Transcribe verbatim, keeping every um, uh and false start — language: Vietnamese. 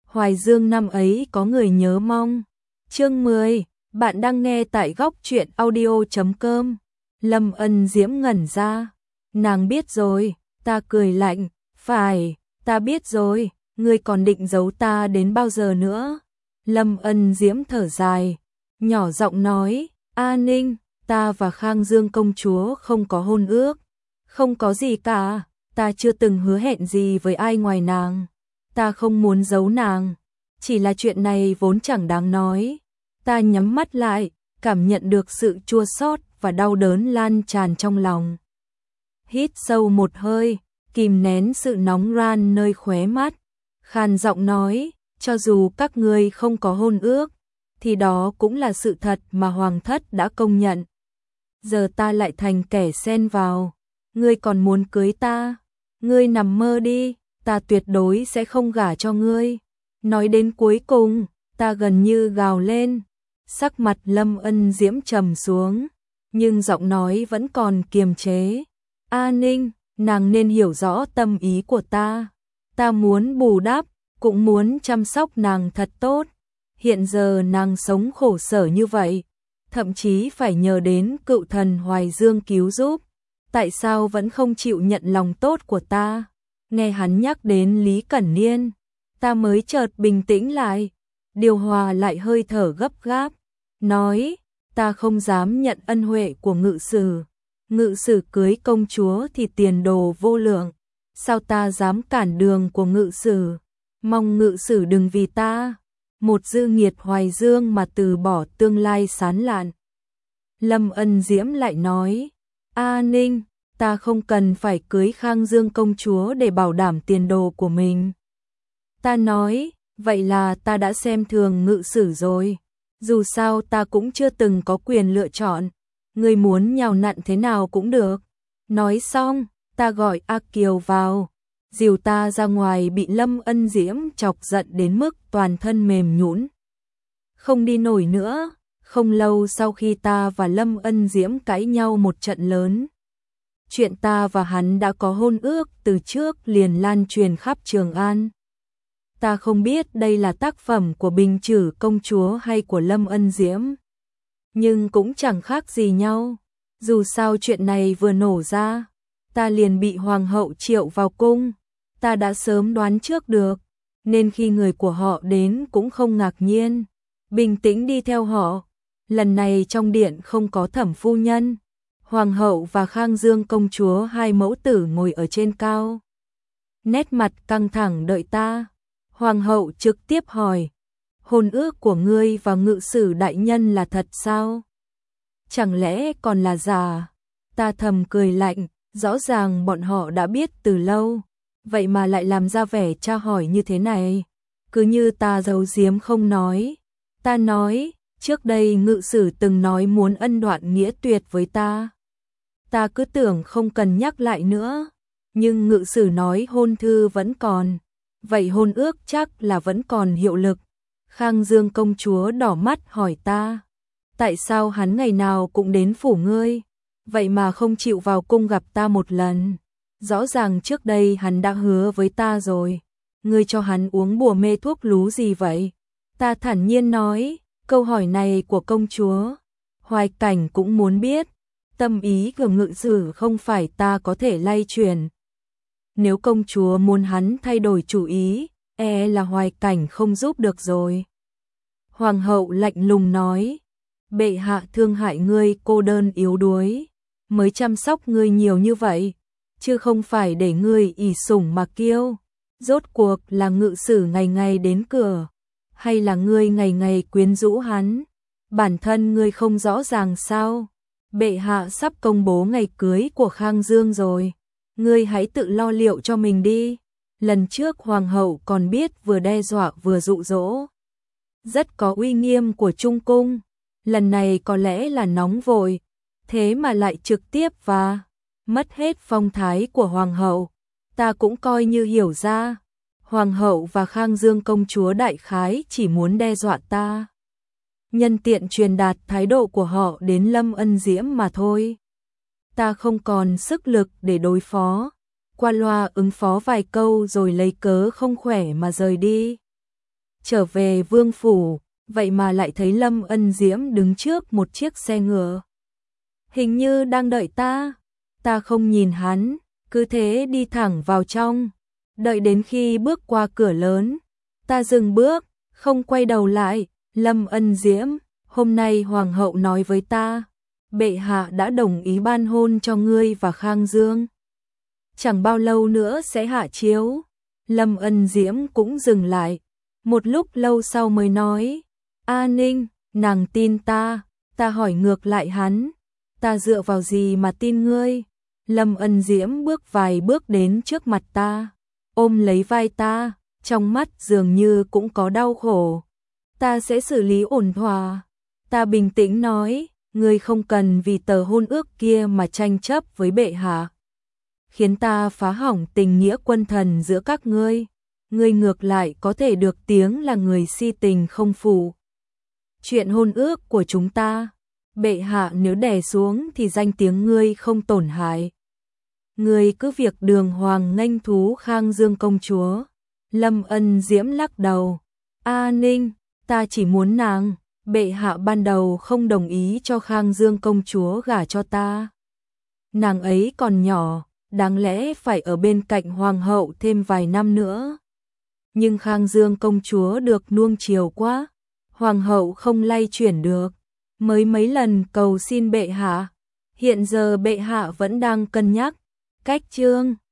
Hoài Dương năm ấy có người nhớ mong. Chương mười, bạn đang nghe tại góc truyện audio chấm com. Lâm Ân Diễm ngẩn ra. Nàng biết rồi, ta cười lạnh, phải, ta biết rồi, ngươi còn định giấu ta đến bao giờ nữa? Lâm Ân Diễm thở dài, nhỏ giọng nói, A Ninh, ta và Khang Dương công chúa không có hôn ước, không có gì cả, ta chưa từng hứa hẹn gì với ai ngoài nàng, ta không muốn giấu nàng, chỉ là chuyện này vốn chẳng đáng nói. Ta nhắm mắt lại, cảm nhận được sự chua xót và đau đớn lan tràn trong lòng. Hít sâu một hơi, kìm nén sự nóng ran nơi khóe mắt, khàn giọng nói, cho dù các ngươi không có hôn ước, thì đó cũng là sự thật mà Hoàng thất đã công nhận. Giờ ta lại thành kẻ xen vào, ngươi còn muốn cưới ta, ngươi nằm mơ đi, ta tuyệt đối sẽ không gả cho ngươi. Nói đến cuối cùng, ta gần như gào lên. Sắc mặt Lâm Ân Diễm trầm xuống, nhưng giọng nói vẫn còn kiềm chế. A Ninh, nàng nên hiểu rõ tâm ý của ta. Ta muốn bù đắp, cũng muốn chăm sóc nàng thật tốt. Hiện giờ nàng sống khổ sở như vậy, thậm chí phải nhờ đến cựu thần Hoài Dương cứu giúp. Tại sao vẫn không chịu nhận lòng tốt của ta? Nghe hắn nhắc đến Lý Cẩn Niên, ta mới chợt bình tĩnh lại, điều hòa lại hơi thở gấp gáp. Nói, ta không dám nhận ân huệ của ngự sử. Ngự sử cưới công chúa thì tiền đồ vô lượng. Sao ta dám cản đường của ngự sử? Mong ngự sử đừng vì ta, một dư nghiệt Hoài Dương mà từ bỏ tương lai sán lạn. Lâm Ân Diễm lại nói, A Ninh, ta không cần phải cưới Khang Dương công chúa để bảo đảm tiền đồ của mình. Ta nói, vậy là ta đã xem thường ngự sử rồi. Dù sao ta cũng chưa từng có quyền lựa chọn, ngươi muốn nhào nặn thế nào cũng được. Nói xong, ta gọi A Kiều vào, dìu ta ra ngoài, bị Lâm Ân Diễm chọc giận đến mức toàn thân mềm nhũn, không đi nổi nữa. Không lâu sau khi ta và Lâm Ân Diễm cãi nhau một trận lớn, chuyện ta và hắn đã có hôn ước từ trước liền lan truyền khắp Trường An. Ta không biết đây là tác phẩm của Bình Trử công chúa hay của Lâm Ân Diễm, nhưng cũng chẳng khác gì nhau. Dù sao chuyện này vừa nổ ra, ta liền bị hoàng hậu triệu vào cung. Ta đã sớm đoán trước được, nên khi người của họ đến cũng không ngạc nhiên, bình tĩnh đi theo họ. Lần này trong điện không có Thẩm phu nhân, hoàng hậu và Khang Dương công chúa hai mẫu tử ngồi ở trên cao, nét mặt căng thẳng đợi ta. Hoàng hậu trực tiếp hỏi, hôn ước của ngươi và ngự sử đại nhân là thật sao? Chẳng lẽ còn là giả? Ta thầm cười lạnh, rõ ràng bọn họ đã biết từ lâu, vậy mà lại làm ra vẻ tra hỏi như thế này, cứ như ta giấu giếm không nói. Ta nói, trước đây ngự sử từng nói muốn ân đoạn nghĩa tuyệt với ta. Ta cứ tưởng không cần nhắc lại nữa, nhưng ngự sử nói hôn thư vẫn còn. Vậy hôn ước chắc là vẫn còn hiệu lực. Khang Dương công chúa đỏ mắt hỏi ta, tại sao hắn ngày nào cũng đến phủ ngươi, vậy mà không chịu vào cung gặp ta một lần? Rõ ràng trước đây hắn đã hứa với ta rồi. Ngươi cho hắn uống bùa mê thuốc lú gì vậy? Ta thản nhiên nói, câu hỏi này của công chúa Hoài Cảnh cũng muốn biết. Tâm ý của ngự sử không phải ta có thể lay chuyển. Nếu công chúa muốn hắn thay đổi chủ ý, e là Hoài Cảnh không giúp được rồi. Hoàng hậu lạnh lùng nói, bệ hạ thương hại ngươi cô đơn yếu đuối, mới chăm sóc ngươi nhiều như vậy, chứ không phải để ngươi ỷ sủng mà kiêu. Rốt cuộc là ngự sử ngày ngày đến cửa, hay là ngươi ngày ngày quyến rũ hắn? Bản thân ngươi không rõ ràng sao? Bệ hạ sắp công bố ngày cưới của Khang Dương rồi, ngươi hãy tự lo liệu cho mình đi. Lần trước hoàng hậu còn biết vừa đe dọa vừa dụ dỗ, rất có uy nghiêm của Trung cung. Lần này có lẽ là nóng vội, thế mà lại trực tiếp và mất hết phong thái của hoàng hậu. Ta cũng coi như hiểu ra, hoàng hậu và Khang Dương công chúa đại khái chỉ muốn đe dọa ta, nhân tiện truyền đạt thái độ của họ đến Lâm Ân Diễm mà thôi. Ta không còn sức lực để đối phó, qua loa ứng phó vài câu rồi lấy cớ không khỏe mà rời đi. trở về vương phủ, vậy mà lại thấy Lâm Ân Diễm đứng trước một chiếc xe ngựa. Hình như đang đợi ta, ta không nhìn hắn, cứ thế đi thẳng vào trong. Đợi đến khi bước qua cửa lớn, ta dừng bước, không quay đầu lại. Lâm Ân Diễm, hôm nay hoàng hậu nói với ta, bệ hạ đã đồng ý ban hôn cho ngươi và Khang Dương. Chẳng bao lâu nữa sẽ hạ chiếu. Lâm Ân Diễm cũng dừng lại, một lúc lâu sau mới nói, A Ninh, nàng tin ta. Ta hỏi ngược lại hắn, ta dựa vào gì mà tin ngươi? Lâm Ân Diễm bước vài bước đến trước mặt ta, ôm lấy vai ta, trong mắt dường như cũng có đau khổ. Ta sẽ xử lý ổn thỏa. Ta bình tĩnh nói, ngươi không cần vì tờ hôn ước kia mà tranh chấp với bệ hạ, khiến ta phá hỏng tình nghĩa quân thần giữa các ngươi. Ngươi ngược lại có thể được tiếng là người si tình không phụ chuyện hôn ước của chúng ta. Bệ hạ nếu đè xuống thì danh tiếng ngươi không tổn hại. Ngươi cứ việc đường hoàng nghênh thú Khang Dương công chúa. Lâm Ân Diễm lắc đầu, A Ninh, ta chỉ muốn nàng. Bệ hạ ban đầu không đồng ý cho Khang Dương công chúa gả cho ta. Nàng ấy còn nhỏ, đáng lẽ phải ở bên cạnh hoàng hậu thêm vài năm nữa. Nhưng Khang Dương công chúa được nuông chiều quá, hoàng hậu không lay chuyển được, mới mấy lần cầu xin bệ hạ. Hiện giờ bệ hạ vẫn đang cân nhắc cách chương